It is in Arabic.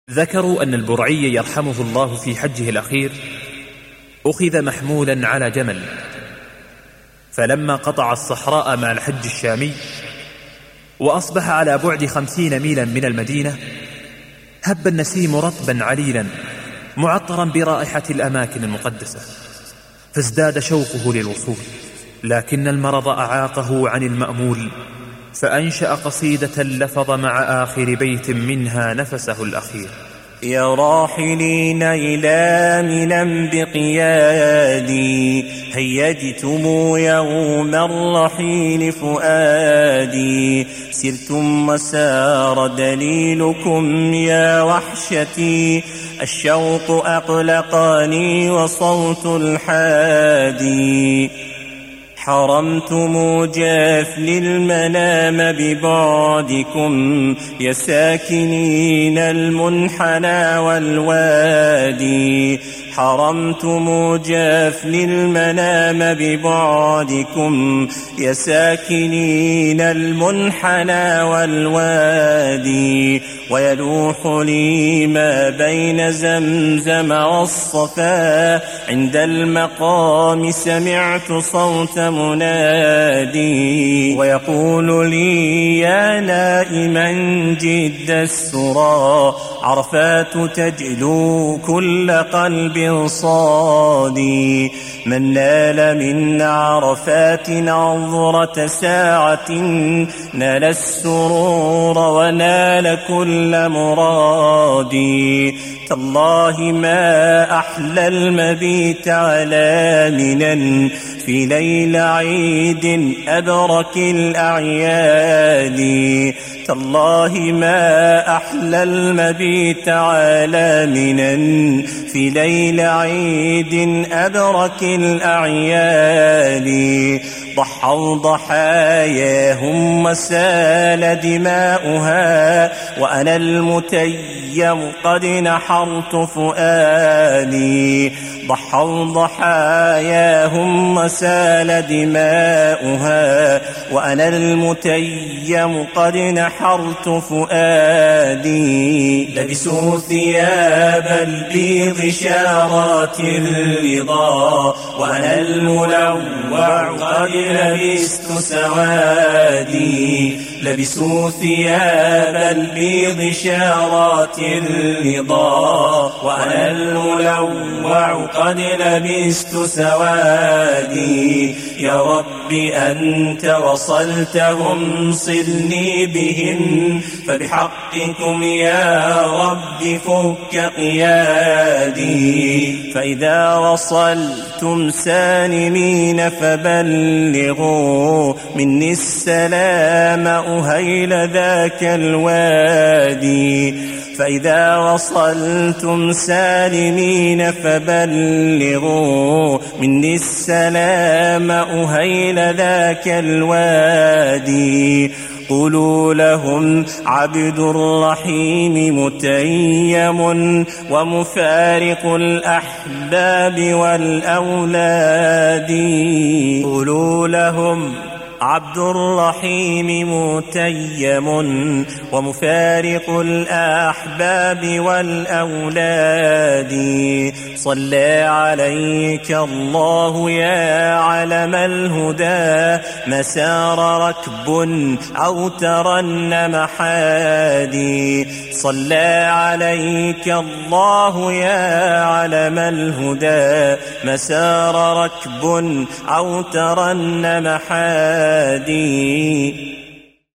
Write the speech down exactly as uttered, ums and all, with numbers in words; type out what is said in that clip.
ذكروا أن البرعي يرحمه الله في حجه الأخير أخذ محمولا على جمل، فلما قطع الصحراء مع الحج الشامي وأصبح على بعد خمسين ميلا من المدينة، هب النسيم رطبا عليلا معطرا برائحة الأماكن المقدسة، فازداد شوقه للوصول، لكن المرض أعاقه عن المأمول، فأنشأ قصيدة لفظ مع آخر بيت منها نفسه الأخير: يا راحلين إلى منى بقيادي، هيجتم يوم الرحيل فؤادي، سرتم وسار دليلكم يا وحشتي، الشوق أقلقني وصوت الحادي، حرمتم جفل المنام ببعدكم يا ساكنين المنحنى والوادي، حرمتم جفل المنام ببعدكم يا ساكنين المنحنى والوادي، ويلوح لي ما بين زمزم والصفا، عند المقام سمعت صوت منادي، ويقول لي يا نائما جد السرى، عرفات تجلو كل قلب صادي، من نال من عرفات نظرة ساعة نال السرور ونال كل مرادي، تالله ما أحلى المبيت على منى في ليل عيد أبرك الأعياد، تالله ما أحلى المبيت على منى في ليل عيد أبرك الأعياد، ضحوا ضحاياهم وسال دماؤها، وأنا المتيم قد نحرت فؤادي، ضحوا ضحاياهم وسال دماؤها، وأنا المتيم قد نحرت فؤادي، لبسوا ثياب البيض شارات الرضا، وأنا الملوع قد لبست سوادي، لبسوا ثياب البيض شارات الرضا، وأنا الملوع قد لبست سوادي، يا رب أنت وصلتهم صلني بهم، فبحقكم يا رب فك قيادي، فإذا وصلتم سالمين فبلغوا مني السلام أهيل ذاك الوادي، فإذا وصلتم سالمين فبلغوا مني السلام أهيل ذاك الوادي، قولوا لهم عبد الرحيم متيم ومفارق الأحباب والأولاد، قولوا لهم عبد الرحيم متيم ومفارق الأحباب والأولاد، صلى عليك الله يا علم الهدى، مسار ركب أو ترنم حادي، صلى عليك الله يا علم الهدى، مسار ركب أو ترنم حادي.